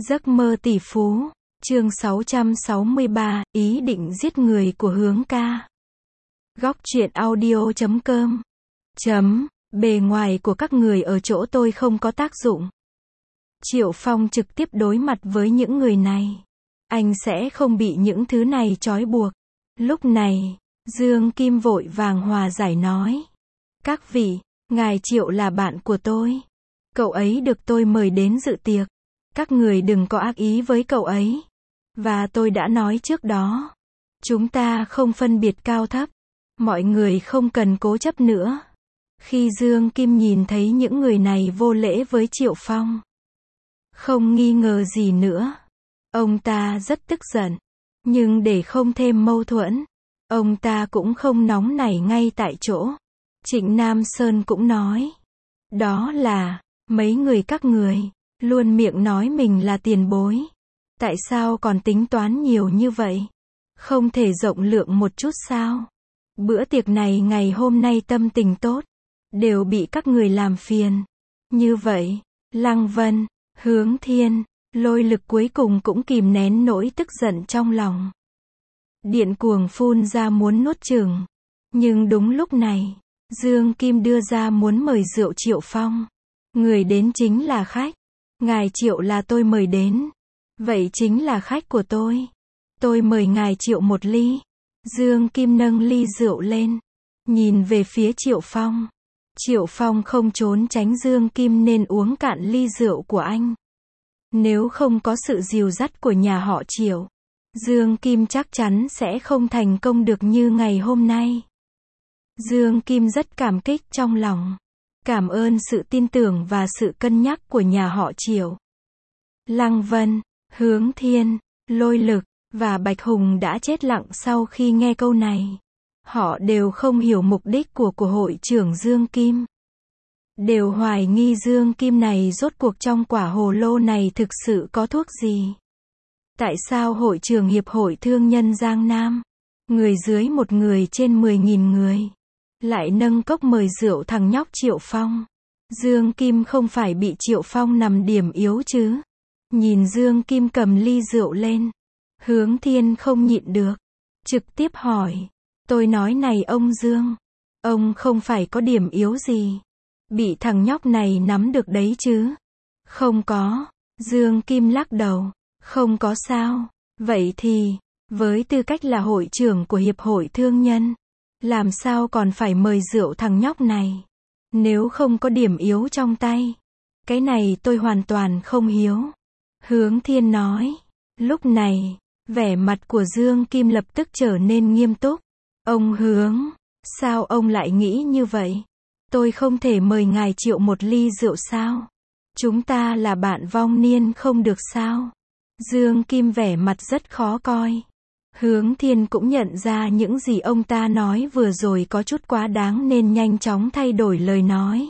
Giấc mơ tỷ phú, chương 663, ý định giết người của Hướng ca. Góc truyện audio.com. Bề ngoài của các người ở chỗ tôi không có tác dụng. Triệu Phong trực tiếp đối mặt với những người này. Anh sẽ không bị những thứ này trói buộc. Lúc này, Dương Kim vội vàng hòa giải nói. Các vị, ngài Triệu là bạn của tôi. Cậu ấy được tôi mời đến dự tiệc. Các người đừng có ác ý với cậu ấy. Và tôi đã nói trước đó. Chúng ta không phân biệt cao thấp. Mọi người không cần cố chấp nữa. Khi Dương Kim nhìn thấy những người này vô lễ với Triệu Phong, không nghi ngờ gì nữa, ông ta rất tức giận. Nhưng để không thêm mâu thuẫn, ông ta cũng không nóng nảy ngay tại chỗ. Trịnh Nam Sơn cũng nói. Đó là, mấy người các người, luôn miệng nói mình là tiền bối. Tại sao còn tính toán nhiều như vậy? Không thể rộng lượng một chút sao? Bữa tiệc này ngày hôm nay tâm tình tốt, đều bị các người làm phiền. Như vậy, Lăng Vân, Hướng Thiên, Lôi Lực cuối cùng cũng kìm nén nỗi tức giận trong lòng. Điện cuồng phun ra muốn nuốt chửng. Nhưng đúng lúc này, Dương Kim đưa ra muốn mời rượu Triệu Phong. Người đến chính là khách. Ngài Triệu là tôi mời đến. Vậy chính là khách của tôi. Tôi mời ngài Triệu một ly. Dương Kim nâng ly rượu lên, nhìn về phía Triệu Phong. Triệu Phong không trốn tránh Dương Kim nên uống cạn ly rượu của anh. Nếu không có sự dìu dắt của nhà họ Triệu, Dương Kim chắc chắn sẽ không thành công được như ngày hôm nay. Dương Kim rất cảm kích trong lòng. Cảm ơn sự tin tưởng và sự cân nhắc của nhà họ Triệu. Lăng Vân, Hướng Thiên, Lôi Lực và Bạch Hùng đã chết lặng sau khi nghe câu này. Họ đều không hiểu mục đích của hội trưởng Dương Kim. Đều hoài nghi Dương Kim này rốt cuộc trong quả hồ lô này thực sự có thuốc gì. Tại sao hội trưởng Hiệp hội Thương nhân Giang Nam, người dưới một người trên 10.000 người, lại nâng cốc mời rượu thằng nhóc Triệu Phong? Dương Kim không phải bị Triệu Phong nằm điểm yếu chứ? Nhìn Dương Kim cầm ly rượu lên, Hướng Thiên không nhịn được, trực tiếp hỏi. Tôi nói này ông Dương, ông không phải có điểm yếu gì, bị thằng nhóc này nắm được đấy chứ? Không có. Dương Kim lắc đầu. Không có sao? Vậy thì, với tư cách là hội trưởng của Hiệp hội Thương nhân, làm sao còn phải mời rượu thằng nhóc này? Nếu không có điểm yếu trong tay, cái này tôi hoàn toàn không hiếu. Hướng Thiên nói. Lúc này, vẻ mặt của Dương Kim lập tức trở nên nghiêm túc. Ông Hướng, sao ông lại nghĩ như vậy? Tôi không thể mời ngài Triệu một ly rượu sao? Chúng ta là bạn vong niên không được sao? Dương Kim vẻ mặt rất khó coi. Hướng Thiên cũng nhận ra những gì ông ta nói vừa rồi có chút quá đáng nên nhanh chóng thay đổi lời nói.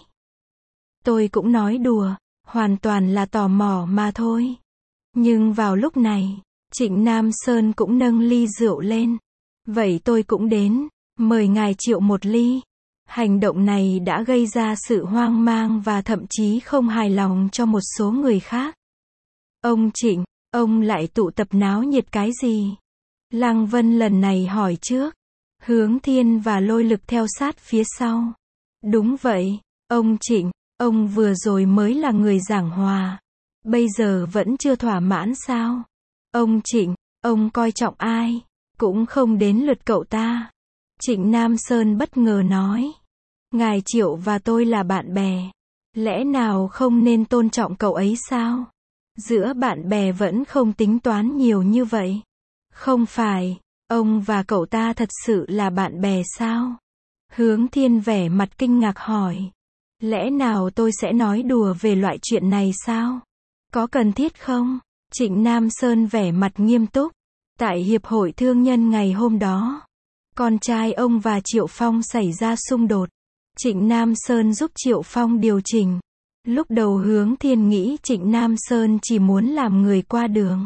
Tôi cũng nói đùa, hoàn toàn là tò mò mà thôi. Nhưng vào lúc này, Trịnh Nam Sơn cũng nâng ly rượu lên. Vậy tôi cũng đến, mời ngài Triệu một ly. Hành động này đã gây ra sự hoang mang và thậm chí không hài lòng cho một số người khác. Ông Trịnh, ông lại tụ tập náo nhiệt cái gì? Lăng Vân lần này hỏi trước. Hướng Thiên và Lôi Lực theo sát phía sau. Đúng vậy, ông Trịnh, ông vừa rồi mới là người giảng hòa. Bây giờ vẫn chưa thỏa mãn sao? Ông Trịnh, ông coi trọng ai? Cũng không đến lượt cậu ta. Trịnh Nam Sơn bất ngờ nói. Ngài Triệu và tôi là bạn bè. Lẽ nào không nên tôn trọng cậu ấy sao? Giữa bạn bè vẫn không tính toán nhiều như vậy. Không phải, ông và cậu ta thật sự là bạn bè sao? Hướng Thiên vẻ mặt kinh ngạc hỏi. Lẽ nào tôi sẽ nói đùa về loại chuyện này sao? Có cần thiết không? Trịnh Nam Sơn vẻ mặt nghiêm túc. Tại Hiệp hội Thương nhân ngày hôm đó, con trai ông và Triệu Phong xảy ra xung đột. Trịnh Nam Sơn giúp Triệu Phong điều chỉnh. Lúc đầu Hướng Thiên nghĩ Trịnh Nam Sơn chỉ muốn làm người qua đường,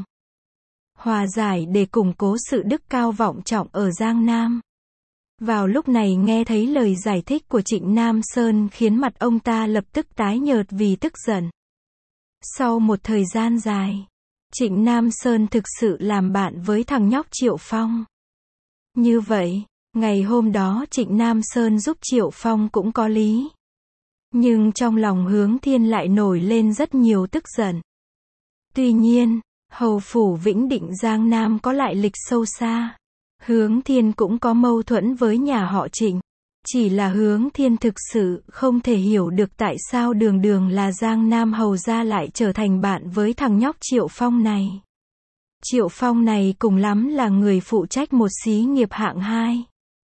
hòa giải để củng cố sự đức cao vọng trọng ở Giang Nam. Vào lúc này nghe thấy lời giải thích của Trịnh Nam Sơn khiến mặt ông ta lập tức tái nhợt vì tức giận. Sau một thời gian dài, Trịnh Nam Sơn thực sự làm bạn với thằng nhóc Triệu Phong. Như vậy, ngày hôm đó Trịnh Nam Sơn giúp Triệu Phong cũng có lý. Nhưng trong lòng Hướng Thiên lại nổi lên rất nhiều tức giận. Tuy nhiên, hầu phủ Vĩnh Định Giang Nam có lại lịch sâu xa. Hướng Thiên cũng có mâu thuẫn với nhà họ Trịnh. Chỉ là Hướng Thiên thực sự không thể hiểu được tại sao đường đường là Giang Nam hầu gia lại trở thành bạn với thằng nhóc Triệu Phong này. Triệu Phong này cùng lắm là người phụ trách một xí nghiệp hạng 2.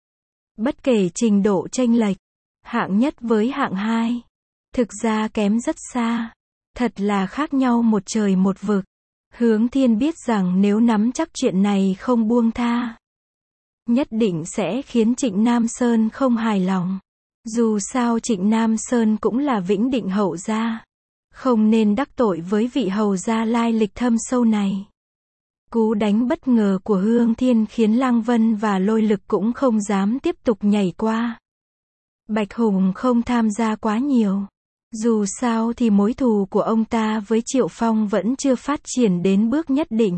Bất kể trình độ chênh lệch, hạng nhất với hạng 2, thực ra kém rất xa. Thật là khác nhau một trời một vực. Hướng Thiên biết rằng nếu nắm chắc chuyện này không buông tha, nhất định sẽ khiến Trịnh Nam Sơn không hài lòng. Dù sao Trịnh Nam Sơn cũng là Vĩnh Định hậu gia, không nên đắc tội với vị hầu gia lai lịch thâm sâu này. Cú đánh bất ngờ của Hướng Thiên khiến Lăng Vân và Lôi Lực cũng không dám tiếp tục nhảy qua. Bạch Hùng không tham gia quá nhiều. Dù sao thì mối thù của ông ta với Triệu Phong vẫn chưa phát triển đến bước nhất định.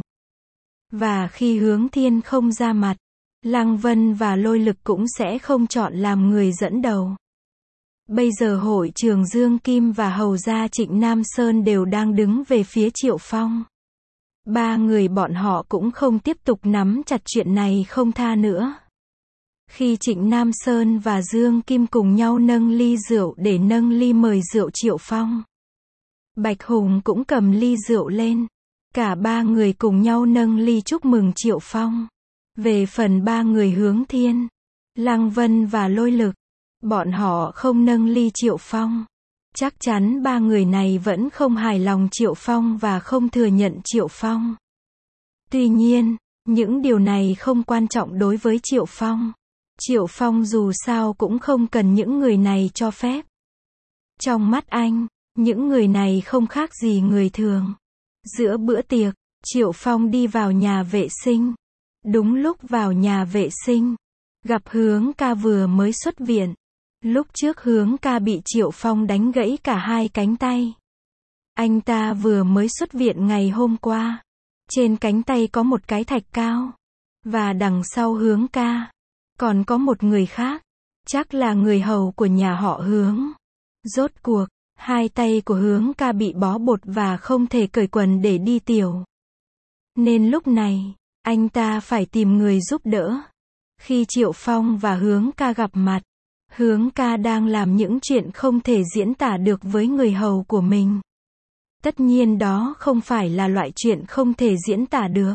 Và khi Hướng Thiên không ra mặt, Lăng Vân và Lôi Lực cũng sẽ không chọn làm người dẫn đầu. Bây giờ hội trường Dương Kim và hầu gia Trịnh Nam Sơn đều đang đứng về phía Triệu Phong. Ba người bọn họ cũng không tiếp tục nắm chặt chuyện này không tha nữa. Khi Trịnh Nam Sơn và Dương Kim cùng nhau nâng ly rượu để nâng ly mời rượu Triệu Phong, Bạch Hùng cũng cầm ly rượu lên. Cả ba người cùng nhau nâng ly chúc mừng Triệu Phong. Về phần ba người Hướng Thiên, Lăng Vân và Lôi Lực, bọn họ không nâng ly Triệu Phong. Chắc chắn ba người này vẫn không hài lòng Triệu Phong và không thừa nhận Triệu Phong. Tuy nhiên, những điều này không quan trọng đối với Triệu Phong. Triệu Phong dù sao cũng không cần những người này cho phép. Trong mắt anh, những người này không khác gì người thường. Giữa bữa tiệc, Triệu Phong đi vào nhà vệ sinh. Đúng lúc vào nhà vệ sinh, gặp Hướng ca vừa mới xuất viện. Lúc trước Hướng ca bị Triệu Phong đánh gãy cả hai cánh tay. Anh ta vừa mới xuất viện ngày hôm qua. Trên cánh tay có một cái thạch cao. Và đằng sau Hướng ca, còn có một người khác. Chắc là người hầu của nhà họ Hướng. Rốt cuộc, hai tay của Hướng ca bị bó bột và không thể cởi quần để đi tiểu. Nên lúc này, anh ta phải tìm người giúp đỡ. Khi Triệu Phong và Hướng ca gặp mặt, Hướng ca đang làm những chuyện không thể diễn tả được với người hầu của mình. Tất nhiên đó không phải là loại chuyện không thể diễn tả được,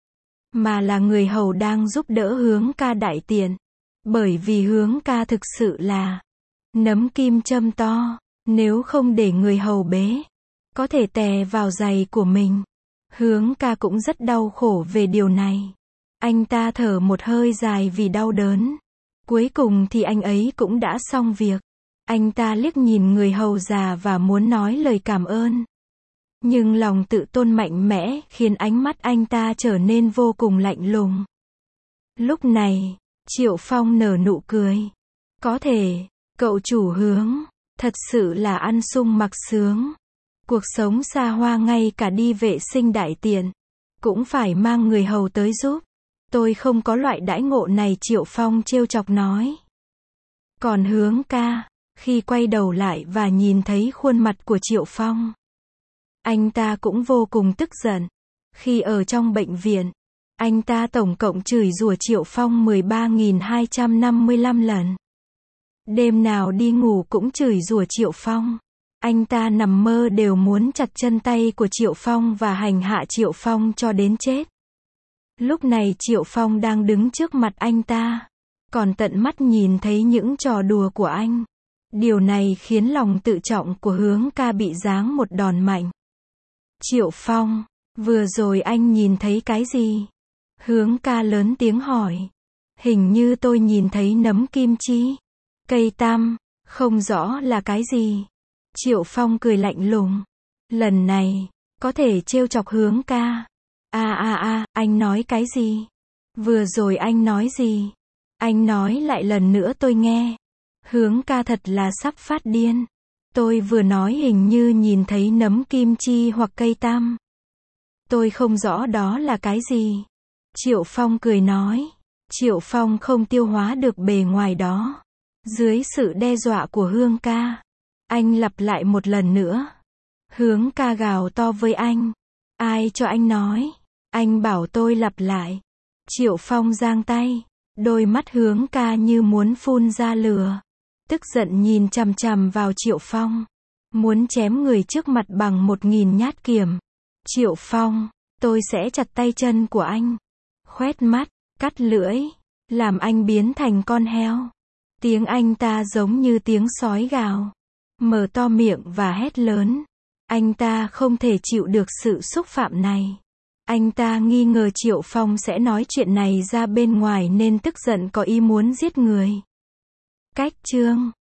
mà là người hầu đang giúp đỡ Hướng ca đại tiện. Bởi vì Hướng ca thực sự là nấm kim châm to, nếu không để người hầu bế, có thể tè vào giày của mình. Hướng ca cũng rất đau khổ về điều này. Anh ta thở một hơi dài vì đau đớn. Cuối cùng thì anh ấy cũng đã xong việc. Anh ta liếc nhìn người hầu già và muốn nói lời cảm ơn. Nhưng lòng tự tôn mạnh mẽ khiến ánh mắt anh ta trở nên vô cùng lạnh lùng. Lúc này, Triệu Phong nở nụ cười. Có thể, cậu chủ Hướng, thật sự là ăn sung mặc sướng. Cuộc sống xa hoa ngay cả đi vệ sinh đại tiện, cũng phải mang người hầu tới giúp. Tôi không có loại đãi ngộ này, Triệu Phong trêu chọc nói. Còn Hướng ca, khi quay đầu lại và nhìn thấy khuôn mặt của Triệu Phong, anh ta cũng vô cùng tức giận. Khi ở trong bệnh viện, anh ta tổng cộng chửi rủa Triệu Phong 13.255 lần. Đêm nào đi ngủ cũng chửi rủa Triệu Phong. Anh ta nằm mơ đều muốn chặt chân tay của Triệu Phong và hành hạ Triệu Phong cho đến chết. Lúc này Triệu Phong đang đứng trước mặt anh ta, còn tận mắt nhìn thấy những trò đùa của anh. Điều này khiến lòng tự trọng của Hướng ca bị giáng một đòn mạnh. Triệu Phong, vừa rồi anh nhìn thấy cái gì? Hướng ca lớn tiếng hỏi. Hình như tôi nhìn thấy nấm kim chi, cây tăm, không rõ là cái gì. Triệu Phong cười lạnh lùng. Lần này, có thể trêu chọc Hướng ca. Anh nói cái gì? Vừa rồi anh nói gì? Anh nói lại lần nữa tôi nghe. Hướng ca thật là sắp phát điên. Tôi vừa nói hình như nhìn thấy nấm kim chi hoặc cây tăm. Tôi không rõ đó là cái gì. Triệu Phong cười nói. Triệu Phong không tiêu hóa được bề ngoài đó. Dưới sự đe dọa của Hương ca, anh lặp lại một lần nữa. Hướng ca gào to với anh. Ai cho anh nói? Anh bảo tôi lặp lại. Triệu Phong giang tay. Đôi mắt Hướng ca như muốn phun ra lửa. Tức giận nhìn chằm chằm vào Triệu Phong. Muốn chém người trước mặt bằng 1000 nhát kiếm. Triệu Phong, tôi sẽ chặt tay chân của anh. Khoét mắt, cắt lưỡi, làm anh biến thành con heo. Tiếng anh ta giống như tiếng sói gào. Mở to miệng và hét lớn. Anh ta không thể chịu được sự xúc phạm này. Anh ta nghi ngờ Triệu Phong sẽ nói chuyện này ra bên ngoài nên tức giận có ý muốn giết người. Cách chương